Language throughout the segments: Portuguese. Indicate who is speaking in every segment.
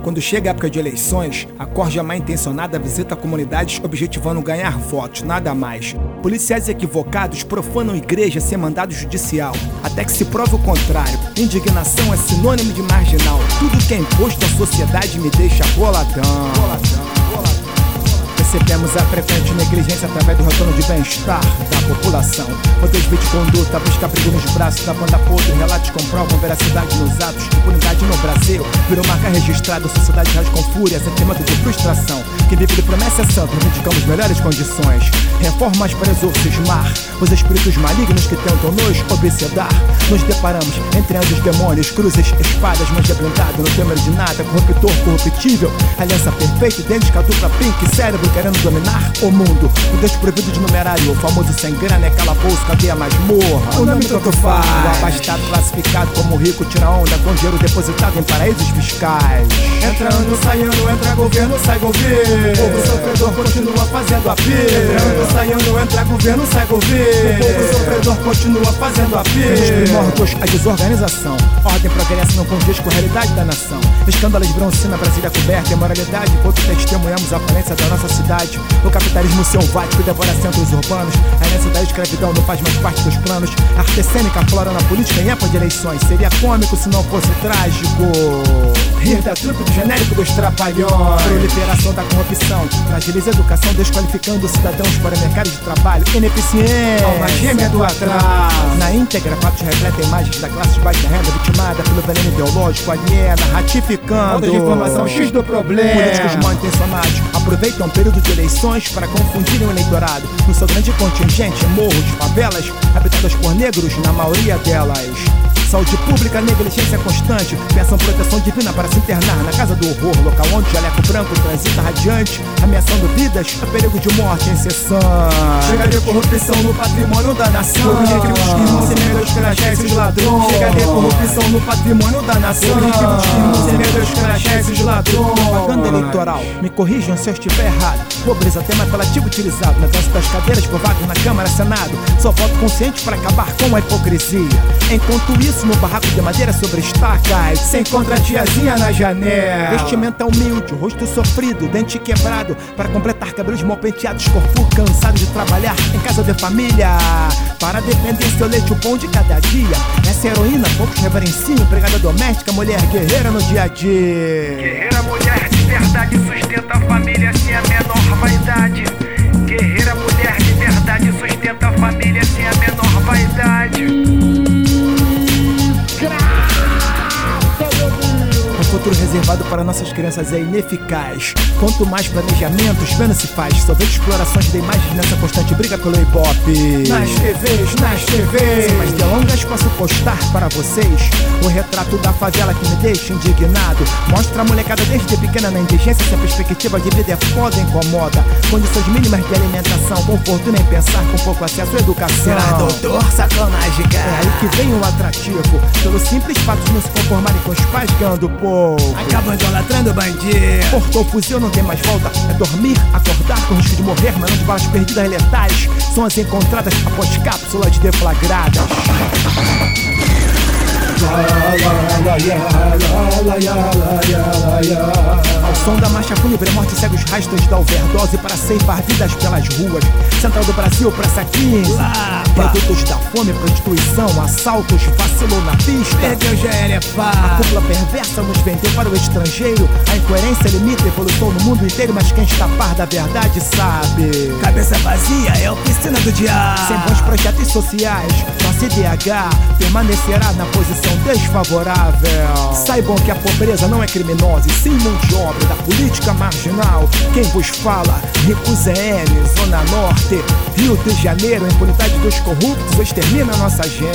Speaker 1: Quando chega a época de eleições, a corja mal intencionada visita comunidades objetivando ganhar votos, nada mais. Policiais equivocados profanam igreja sem mandado judicial, até que se prove o contrário. Indignação é sinônimo de marginal. Tudo que é imposto à sociedade me deixa boladão. Percebemos a frequente negligência através do retorno de bem-estar da população. O desvio de conduta, busca abrigo nos braços da banda podre. Relatos comprovam veracidade nos atos. Impunidade no Brasil virou marca registrada. Sociedade reage com fúria, sentimento de frustração. Quem vive de promessa é santo, reivindicamos melhores condições. Reformas para exorcismar os espíritos malignos que tentam nos obsedar. Nos deparamos entre anjos, demônios, cruzes, espadas, mas é blindado, não temer de nada, corruptor, corruptível. Aliança perfeita, idêntica, dupla, pink, cérebro querendo dominar o mundo. O desprovido de numerário, o famoso sem grana é calabouço, cadeia masmorra. O nome tanto faz. O abastado classificado como rico tira onda com dinheiro depositado em paraísos fiscais.
Speaker 2: Entra ano, sai ano, entra governo, sai governo.
Speaker 1: O povo sofredor continua fazendo apelo.
Speaker 2: Entra ano, sai ano, entra governo, sai governo.
Speaker 1: O povo sofredor continua fazendo apelo. Nos primórdios, a desorganização. Ordem progresso não condiz com a realidade da nação. Escândalos broncina, Brasília coberta, imoralidade. Enquanto testemunhamos a aparência da nossa cidade. O capitalismo selvático devora centros urbanos. A herança da escravidão não faz mais parte dos planos. A arte cênica aflora na política em época de eleições. Seria cômico se não fosse trágico.
Speaker 2: Rir da trupe do genérico dos trapalhões.
Speaker 1: Proliferação da corrupção fragiliza a educação, desqualificando cidadãos para o mercado de trabalho. Ineficiente,
Speaker 2: alma gêmea do atraso.
Speaker 1: Na íntegra, fatos refletem imagens da classe de baixa renda vitimada pelo veneno ideológico, aliena, ratificando
Speaker 2: falta de informação X do problema.
Speaker 1: Políticos mal intencionados aproveitam o período de eleições para confundirem o eleitorado. No seu grande contingente, morros, favelas, habitadas por negros, na maioria delas. Saúde pública, negligência constante. Peçam proteção divina para se internar na casa do horror. Local onde o jaleco branco transita radiante, ameaçando vidas, a perigo de morte incessante.
Speaker 2: Chega de corrupção no patrimônio da nação. Sem medo dos crachés, esses ladrões. Chega de corrupção no patrimônio da nação. Sem medo dos crachés, esses ladrões.
Speaker 1: Propaganda eleitoral, me corrijam se eu estiver errado. Pobreza, tema apelativo utilizado na dança das cadeiras por vagas na Câmara, Senado. Só voto consciente para acabar com a hipocrisia. Enquanto isso, no barraco de madeira sobre estacas,
Speaker 2: se encontra a tiazinha na janela.
Speaker 1: Vestimenta humilde, rosto sofrido, dente quebrado, para completar cabelos mal penteados, corpo cansado de trabalhar em casa de família, para defender seu leite, o pão de cada dia. Essa heroína, poucos reverenciam, empregada doméstica, mulher guerreira no dia a dia.
Speaker 3: Guerreira, mulher de verdade, sustenta a família sem a menor vaidade. Guerreira, mulher de verdade, sustenta a família sem a menor vaidade.
Speaker 1: O futuro reservado para nossas crianças é ineficaz. Quanto mais planejamentos, menos se faz. Só vejo explorações de imagens nessa constante briga pelo Ibope.
Speaker 2: Nas TVs.
Speaker 1: Sem mais delongas, posso postar para vocês o retrato da favela que me deixa indignado. Mostra a molecada desde pequena na indigência. Se a perspectiva de vida é foda, incomoda. Condições mínimas de alimentação, conforto, nem pensar com pouco acesso à educação.
Speaker 2: Será doutor, sacanagem, cara.
Speaker 1: É aí que vem o atrativo. Pelo simples fato de não se conformarem com os pais ganhando pouco.
Speaker 2: Acabam idolatrando o bandido.
Speaker 1: Portou o fuzil, não tem mais volta. É dormir, acordar com risco de morrer, mas não de balas perdidas letais. São as encontradas após cápsulas deflagradas. Ao som da marcha fúnebre, a morte segue os rastros da overdose para ceifar vidas pelas ruas. Central do Brasil, Praça 15. Produtos da fome, prostituição, assaltos, vacilou na pista.
Speaker 2: Perdeu GLFA.
Speaker 1: A cúpula perversa nos vendeu para o estrangeiro. A incoerência limita a evolução no mundo inteiro, mas quem está a par da verdade sabe.
Speaker 2: Cabeça vazia é a oficina do diabo.
Speaker 1: Sem bons projetos sociais, nossa IDH permanecerá na posição desfavorável. Saibam que a pobreza não é criminosa, e sim mão de obra da política marginal. Quem vos fala, Rico ZN, Zona Norte, Rio de Janeiro, a impunidade dos corruptos extermina nossa gente.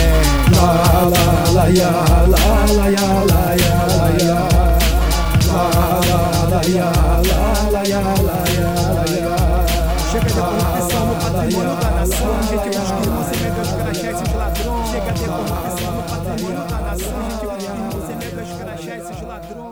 Speaker 1: Chega de corrupção no patrimônio da nação. Gente, você vê os crachés, esses ladrões. Chega de corrupção no patrimônio da nação. Gente, você vê os crachés, esses ladrões.